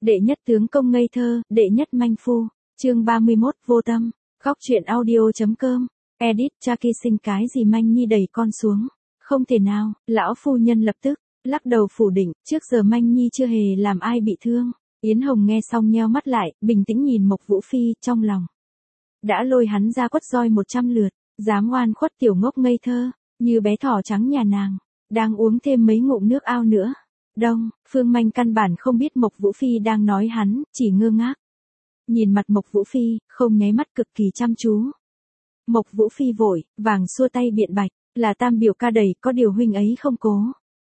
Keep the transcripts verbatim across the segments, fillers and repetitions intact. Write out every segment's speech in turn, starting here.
Đệ nhất tướng công ngây thơ, đệ nhất manh phu. Chương ba mươi mốt vô tâm. Góc truyện audio.com. Edit Chucky sinh cái gì manh nhi đẩy con xuống. Không thể nào, lão phu nhân lập tức lắc đầu phủ định, trước giờ manh nhi chưa hề làm ai bị thương. Yến Hồng nghe xong nheo mắt lại, bình tĩnh nhìn Mộc Vũ Phi, trong lòng đã lôi hắn ra quất roi một trăm lượt, dám oan khuất tiểu ngốc ngây thơ, như bé thỏ trắng nhà nàng, đang uống thêm mấy ngụm nước ao nữa. Đông, Phương Manh căn bản không biết Mộc Vũ Phi đang nói hắn, chỉ ngơ ngác. Nhìn mặt Mộc Vũ Phi, không nháy mắt cực kỳ chăm chú. Mộc Vũ Phi vội, vàng xua tay biện bạch, là tam biểu ca đầy, có điều huynh ấy không cố.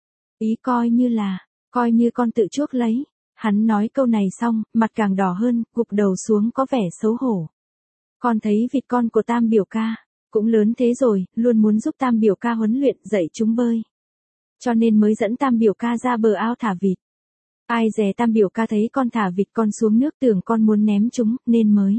Ý coi như là, coi như con tự chuốc lấy. Hắn nói câu này xong, mặt càng đỏ hơn, gục đầu xuống có vẻ xấu hổ. Con thấy vịt con của tam biểu ca, cũng lớn thế rồi, luôn muốn giúp tam biểu ca huấn luyện dạy chúng bơi. Cho nên mới dẫn tam biểu ca ra bờ ao thả vịt. Ai dè tam biểu ca thấy con thả vịt con xuống nước tưởng con muốn ném chúng, nên mới.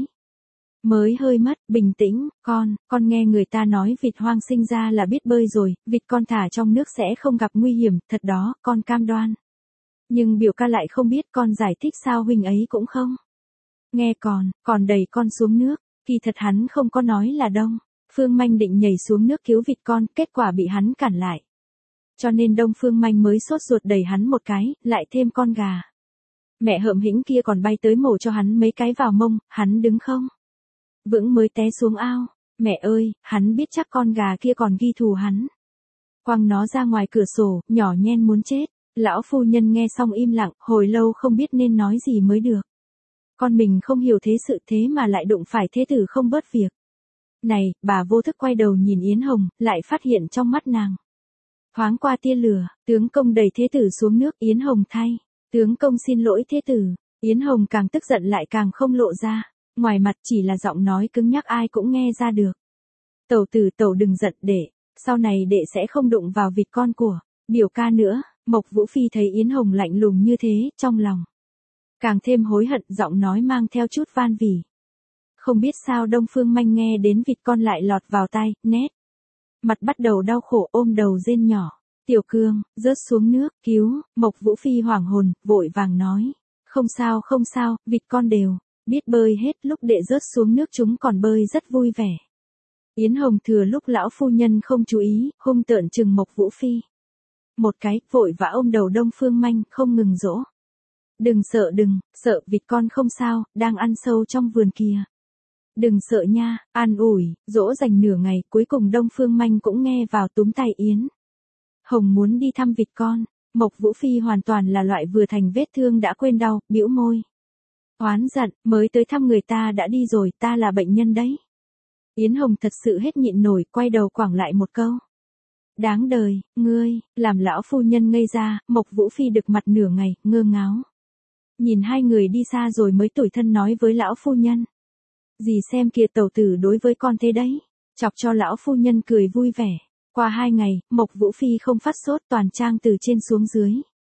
Mới hơi mất, bình tĩnh, con, con nghe người ta nói vịt hoang sinh ra là biết bơi rồi, vịt con thả trong nước sẽ không gặp nguy hiểm, thật đó, con cam đoan. Nhưng biểu ca lại không biết con giải thích sao huynh ấy cũng không. Nghe còn, còn đẩy con xuống nước, kỳ thật hắn không có nói là Đông. Phương Manh định nhảy xuống nước cứu vịt con, kết quả bị hắn cản lại. Cho nên Đông Phương Manh mới sốt ruột đẩy hắn một cái, lại thêm con gà. Mẹ hợm hĩnh kia còn bay tới mổ cho hắn mấy cái vào mông, hắn đứng không vững mới té xuống ao. Mẹ ơi, hắn biết chắc con gà kia còn ghi thù hắn. Quăng nó ra ngoài cửa sổ, nhỏ nhen muốn chết. Lão phu nhân nghe xong im lặng, hồi lâu không biết nên nói gì mới được. Con mình không hiểu thế sự thế mà lại đụng phải thế tử không bớt việc. Này, bà vô thức quay đầu nhìn Yến Hồng, lại phát hiện trong mắt nàng thoáng qua tia lửa, tướng công đẩy thế tử xuống nước, Yến Hồng thay. Tướng công xin lỗi thế tử. Yến Hồng càng tức giận lại càng không lộ ra, ngoài mặt chỉ là giọng nói cứng nhắc ai cũng nghe ra được. Tẩu tử tẩu đừng giận đệ, sau này đệ sẽ không đụng vào vịt con của biểu ca nữa. Mộc Vũ Phi thấy Yến Hồng lạnh lùng như thế, trong lòng càng thêm hối hận, giọng nói mang theo chút van vỉ. Không biết sao Đông Phương Manh nghe đến vịt con lại lọt vào tai, nét mặt bắt đầu đau khổ, ôm đầu rên nhỏ. Tiểu Cương, rớt xuống nước, cứu. Mộc Vũ Phi hoảng hồn, vội vàng nói. Không sao không sao, vịt con đều biết bơi hết, lúc đệ rớt xuống nước chúng còn bơi rất vui vẻ. Yến Hồng thừa lúc lão phu nhân không chú ý, hung tợn trừng Mộc Vũ Phi một cái, vội vã ôm đầu Đông Phương Manh, không ngừng dỗ. Đừng sợ đừng, sợ vịt con không sao, đang ăn sâu trong vườn kìa. Đừng sợ nha, an ủi, dỗ dành nửa ngày, cuối cùng Đông Phương Manh cũng nghe vào túm tay Yến Hồng muốn đi thăm vịt con. Mộc Vũ Phi hoàn toàn là loại vừa thành vết thương đã quên đau, bĩu môi. Oán giận, mới tới thăm người ta đã đi rồi, ta là bệnh nhân đấy. Yến Hồng thật sự hết nhịn nổi, quay đầu quẳng lại một câu. Đáng đời, ngươi, làm lão phu nhân ngây ra. Mộc Vũ Phi đực mặt nửa ngày, ngơ ngáo. Nhìn hai người đi xa rồi mới tủi thân nói với lão phu nhân. Dì xem kìa tẩu tử đối với con thế đấy. Chọc cho lão phu nhân cười vui vẻ. Qua hai ngày, Mộc Vũ Phi không phát sốt, toàn trang từ trên xuống dưới.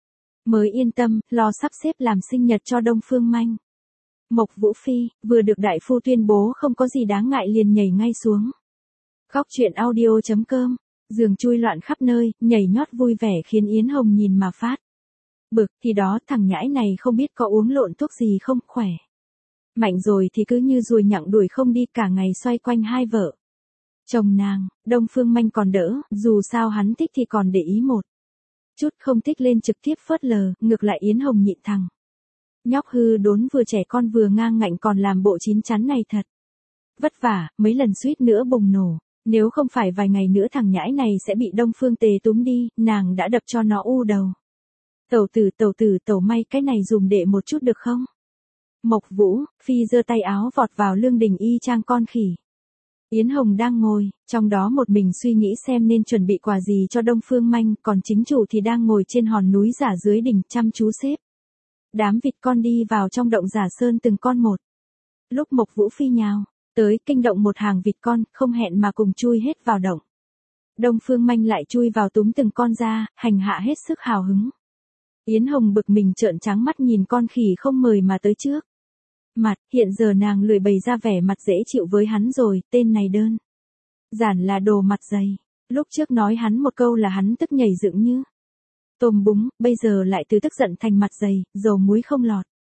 Mới yên tâm, lo sắp xếp làm sinh nhật cho Đông Phương Manh. Mộc Vũ Phi, vừa được đại phu tuyên bố không có gì đáng ngại liền nhảy ngay xuống. Góc truyện audio.com. Giường chui loạn khắp nơi, nhảy nhót vui vẻ khiến Yến Hồng nhìn mà phát bực. Thì đó, thằng nhãi này không biết có uống lộn thuốc gì không, khỏe mạnh rồi thì cứ như ruồi nhặng đuổi không đi, cả ngày xoay quanh hai vợ chồng nàng. Đông Phương Manh còn đỡ, dù sao hắn thích thì còn để ý một chút, không thích lên trực tiếp phớt lờ. Ngược lại Yến Hồng nhịn thằng nhóc hư đốn vừa trẻ con vừa ngang ngạnh còn làm bộ chín chắn này thật vất vả, mấy lần suýt nữa bùng nổ. Nếu không phải vài ngày nữa thằng nhãi này sẽ bị Đông Phương Tề túm đi, nàng đã đập cho nó u đầu. Tẩu tử tẩu tử tẩu may cái này dùm đệ một chút được không? Mộc Vũ Phi giơ tay áo vọt vào lương đình y chang con khỉ. Yến Hồng đang ngồi, trong đó một mình suy nghĩ xem nên chuẩn bị quà gì cho Đông Phương Manh, còn chính chủ thì đang ngồi trên hòn núi giả dưới đỉnh chăm chú xếp đám vịt con đi vào trong động giả sơn từng con một. Lúc Mộc Vũ Phi nhào tới, kinh động một hàng vịt con, không hẹn mà cùng chui hết vào động. Đông Phương Manh lại chui vào túm từng con ra, hành hạ hết sức hào hứng. Yến Hồng bực mình trợn trắng mắt nhìn con khỉ không mời mà tới trước mặt, hiện giờ nàng lười bày ra vẻ mặt dễ chịu với hắn rồi, tên này đơn giản là đồ mặt dày. Lúc trước nói hắn một câu là hắn tức nhảy dựng như tôm búng, bây giờ lại từ tức giận thành mặt dày, dầu muối không lọt.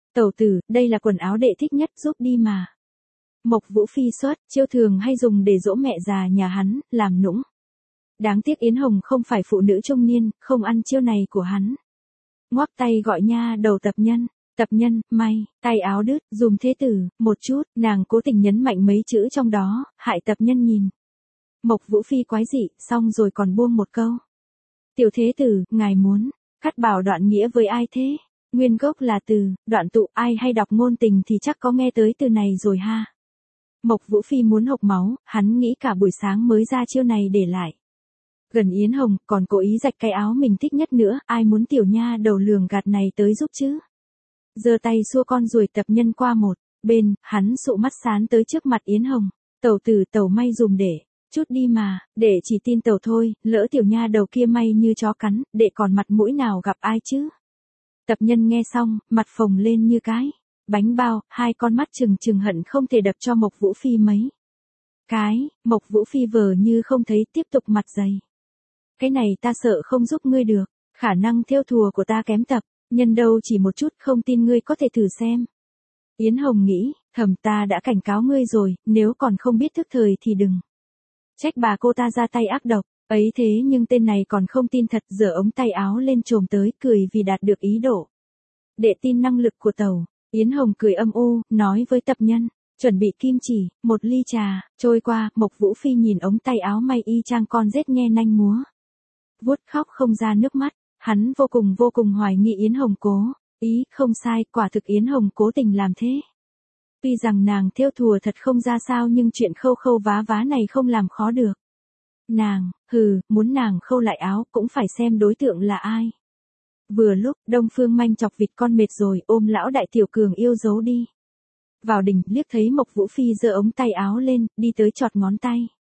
Tẩu tử, đây là quần áo đệ thích nhất, giúp đi mà. Mộc Vũ Phi xuất, chiêu thường hay dùng để dỗ mẹ già nhà hắn, làm nũng. Đáng tiếc Yến Hồng không phải phụ nữ trung niên, không ăn chiêu này của hắn. Ngoắc tay gọi nha đầu tập nhân, tập nhân, may, tay áo đứt, dùm thế tử, một chút, nàng cố tình nhấn mạnh mấy chữ trong đó, hại tập nhân nhìn. Mộc Vũ Phi quái dị, xong rồi còn buông một câu. Tiểu thế tử, ngài muốn, cắt bảo đoạn nghĩa với ai thế? Nguyên gốc là từ, đoạn tụ, ai hay đọc ngôn tình thì chắc có nghe tới từ này rồi ha. Mộc Vũ Phi muốn hộc máu, hắn nghĩ cả buổi sáng mới ra chiêu này để lại. Gần Yến Hồng, còn cố ý rạch cái áo mình thích nhất nữa, ai muốn tiểu nha đầu lường gạt này tới giúp chứ? Giơ tay xua con ruồi tập nhân qua một bên, hắn sụ mắt sán tới trước mặt Yến Hồng. Tẩu tử, tẩu may dùm để, chút đi mà, để chỉ tin tẩu thôi, lỡ tiểu nha đầu kia may như chó cắn, để còn mặt mũi nào gặp ai chứ? Tập nhân nghe xong, mặt phồng lên như cái bánh bao, hai con mắt trừng trừng hận không thể đập cho Mộc Vũ Phi mấy cái. Mộc Vũ Phi vờ như không thấy, tiếp tục mặt dày. Cái này ta sợ không giúp ngươi được, khả năng thêu thùa của ta kém tập, nhân đâu chỉ một chút, không tin ngươi có thể thử xem. Yến Hồng nghĩ, thầm ta đã cảnh cáo ngươi rồi, nếu còn không biết thức thời thì đừng trách bà cô ta ra tay ác độc, ấy thế nhưng tên này còn không tin thật, giở ống tay áo lên chồm tới, cười vì đạt được ý đồ. Để tin năng lực của tẩu, Yến Hồng cười âm u, nói với tập nhân, chuẩn bị kim chỉ, một ly trà, trôi qua, Mộc Vũ Phi nhìn ống tay áo may y chang con rết nghe nanh múa. Vuốt khóc không ra nước mắt, hắn vô cùng vô cùng hoài nghi Yến Hồng cố ý, không sai, quả thực Yến Hồng cố tình làm thế. Tuy rằng nàng thêu thùa thật không ra sao nhưng chuyện khâu khâu vá vá này không làm khó được. Nàng, hừ, muốn nàng khâu lại áo cũng phải xem đối tượng là ai. Vừa lúc, Đông Phương Manh chọc vịt con mệt rồi, ôm lão đại tiểu cường yêu dấu đi. Vào đình, liếc thấy Mộc Vũ Phi giơ ống tay áo lên, đi tới chọt ngón tay.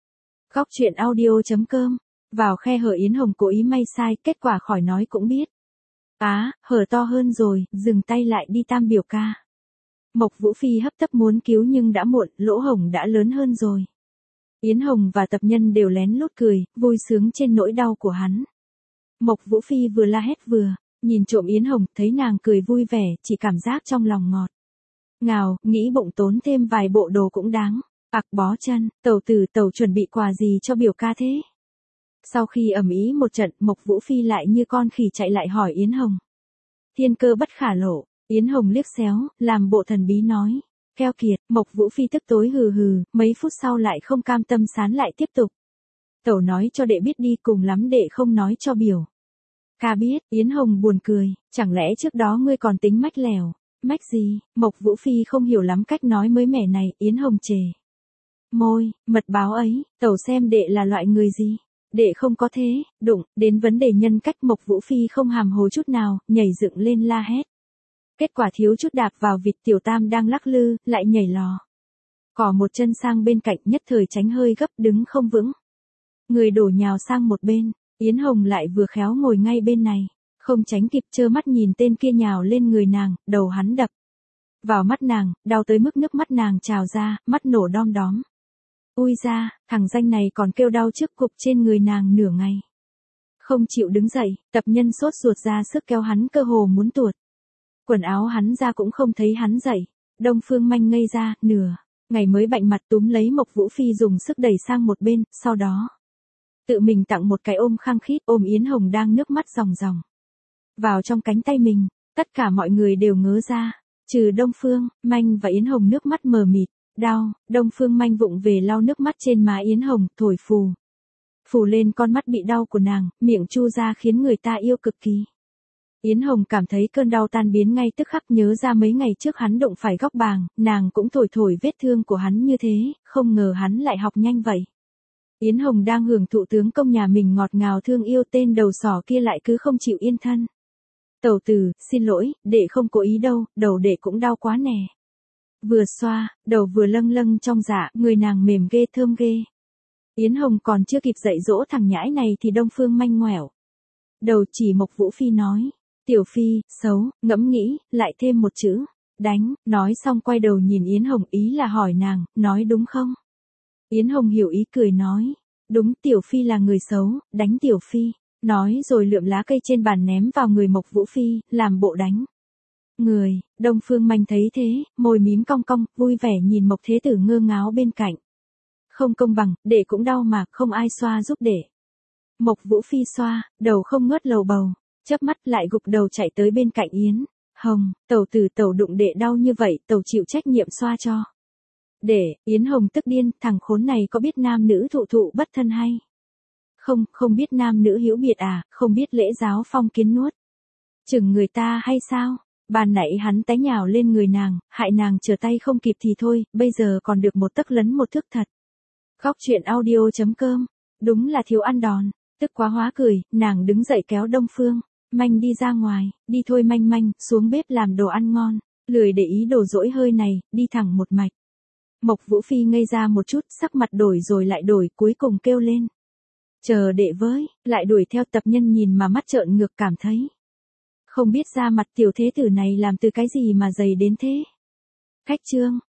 Góc truyện audio chấm com. Vào khe hở Yến Hồng cố ý may sai, kết quả khỏi nói cũng biết. Á, à, hở to hơn rồi, dừng tay lại đi tam biểu ca. Mộc Vũ Phi hấp tấp muốn cứu nhưng đã muộn, lỗ hổng đã lớn hơn rồi. Yến Hồng và tập nhân đều lén lút cười, vui sướng trên nỗi đau của hắn. Mộc Vũ Phi vừa la hét vừa nhìn trộm Yến Hồng, thấy nàng cười vui vẻ, chỉ cảm giác trong lòng ngọt ngào, nghĩ bụng tốn thêm vài bộ đồ cũng đáng. Ặc bó chân, tẩu tử, tẩu chuẩn bị quà gì cho biểu ca thế? Sau khi ầm ĩ một trận, Mộc Vũ Phi lại như con khỉ chạy lại hỏi Yến Hồng. Thiên cơ bất khả lộ, Yến Hồng liếc xéo, làm bộ thần bí nói. Keo kiệt, Mộc Vũ Phi tức tối hừ hừ, mấy phút sau lại không cam tâm sán lại tiếp tục. Tẩu nói cho đệ biết đi, cùng lắm đệ không nói cho biểu ca biết. Yến Hồng buồn cười, chẳng lẽ trước đó ngươi còn tính mách lèo? Mách gì? Mộc Vũ Phi không hiểu lắm cách nói mới mẻ này. Yến Hồng chề môi, mật báo ấy, tẩu xem đệ là loại người gì? Đệ không có thế. Đụng đến vấn đề nhân cách, Mộc Vũ Phi không hàm hồ chút nào, nhảy dựng lên la hét. Kết quả thiếu chút đạp vào vịt tiểu tam đang lắc lư, lại nhảy lò cỏ một chân sang bên cạnh, nhất thời tránh hơi gấp, đứng không vững. Người đổ nhào sang một bên, Yến Hồng lại vừa khéo ngồi ngay bên này, không tránh kịp, trơ mắt nhìn tên kia nhào lên người nàng, đầu hắn đập vào mắt nàng, đau tới mức nước mắt nàng trào ra, mắt nổ đom đóm. Ui ra, thằng danh này còn kêu đau trước cục trên người nàng nửa ngày. Không chịu đứng dậy, tập nhân sốt ruột ra sức kéo hắn, cơ hồ muốn tuột quần áo hắn ra cũng không thấy hắn dậy. Đông Phương Manh ngây ra, nửa ngày mới bạnh mặt túm lấy Mộc Vũ Phi dùng sức đẩy sang một bên, sau đó tự mình tặng một cái ôm khăng khít, ôm Yến Hồng đang nước mắt ròng ròng vào trong cánh tay mình. Tất cả mọi người đều ngớ ra, trừ Đông Phương Manh và Yến Hồng nước mắt mờ mịt, đau. Đông Phương Manh vụng về lau nước mắt trên má Yến Hồng, thổi phù phù lên con mắt bị đau của nàng, miệng chu ra khiến người ta yêu cực kỳ. Yến Hồng cảm thấy cơn đau tan biến ngay tức khắc, nhớ ra mấy ngày trước hắn đụng phải góc bàng, nàng cũng thổi thổi vết thương của hắn như thế, không ngờ hắn lại học nhanh vậy. Yến Hồng đang hưởng thụ tướng công nhà mình ngọt ngào thương yêu, tên đầu sỏ kia lại cứ không chịu yên thân. Tẩu tử, xin lỗi, đệ không cố ý đâu, đầu đệ cũng đau quá nè. Vừa xoa, đầu vừa lâng lâng trong dạ, người nàng mềm ghê, thơm ghê. Yến Hồng còn chưa kịp dạy dỗ thằng nhãi này thì Đông Phương Manh ngoẻo đầu chỉ Mộc Vũ Phi nói. Tiểu Phi, xấu, ngẫm nghĩ, lại thêm một chữ, đánh. Nói xong quay đầu nhìn Yến Hồng, ý là hỏi nàng, nói đúng không? Yến Hồng hiểu ý, cười nói. Đúng, Tiểu Phi là người xấu, đánh Tiểu Phi. Nói rồi lượm lá cây trên bàn ném vào người Mộc Vũ Phi, làm bộ đánh. Người, Đông Phương Manh thấy thế, môi mím cong cong, vui vẻ nhìn Mộc Thế Tử ngơ ngáo bên cạnh. Không công bằng, đệ cũng đau mà, không ai xoa giúp đệ. Mộc Vũ Phi xoa, đầu không ngớt lầu bầu, chớp mắt lại gục đầu chạy tới bên cạnh Yến Hồng, tẩu tử tẩu đụng đệ đau như vậy, tẩu chịu trách nhiệm xoa cho. Để, Yến Hồng tức điên, thằng khốn này có biết nam nữ thụ thụ bất thân hay? Không, không biết nam nữ hữu biệt à, không biết lễ giáo phong kiến nuốt. Chừng người ta hay sao? Ban nãy hắn té nhào lên người nàng, hại nàng trở tay không kịp thì thôi, bây giờ còn được một tấc lấn một thước thật. Góc chuyện audio chấm com, đúng là thiếu ăn đòn, tức quá hóa cười, nàng đứng dậy kéo Đông Phương Manh đi ra ngoài, đi thôi Manh Manh, xuống bếp làm đồ ăn ngon, lười để ý đồ dỗi hơi này, đi thẳng một mạch. Mộc Vũ Phi ngây ra một chút, sắc mặt đổi rồi lại đổi, cuối cùng kêu lên. Chờ đệ với, lại đuổi theo tập nhân nhìn mà mắt trợn ngược cảm thấy. Không biết ra mặt tiểu thế tử này làm từ cái gì mà dày đến thế. Khách trương,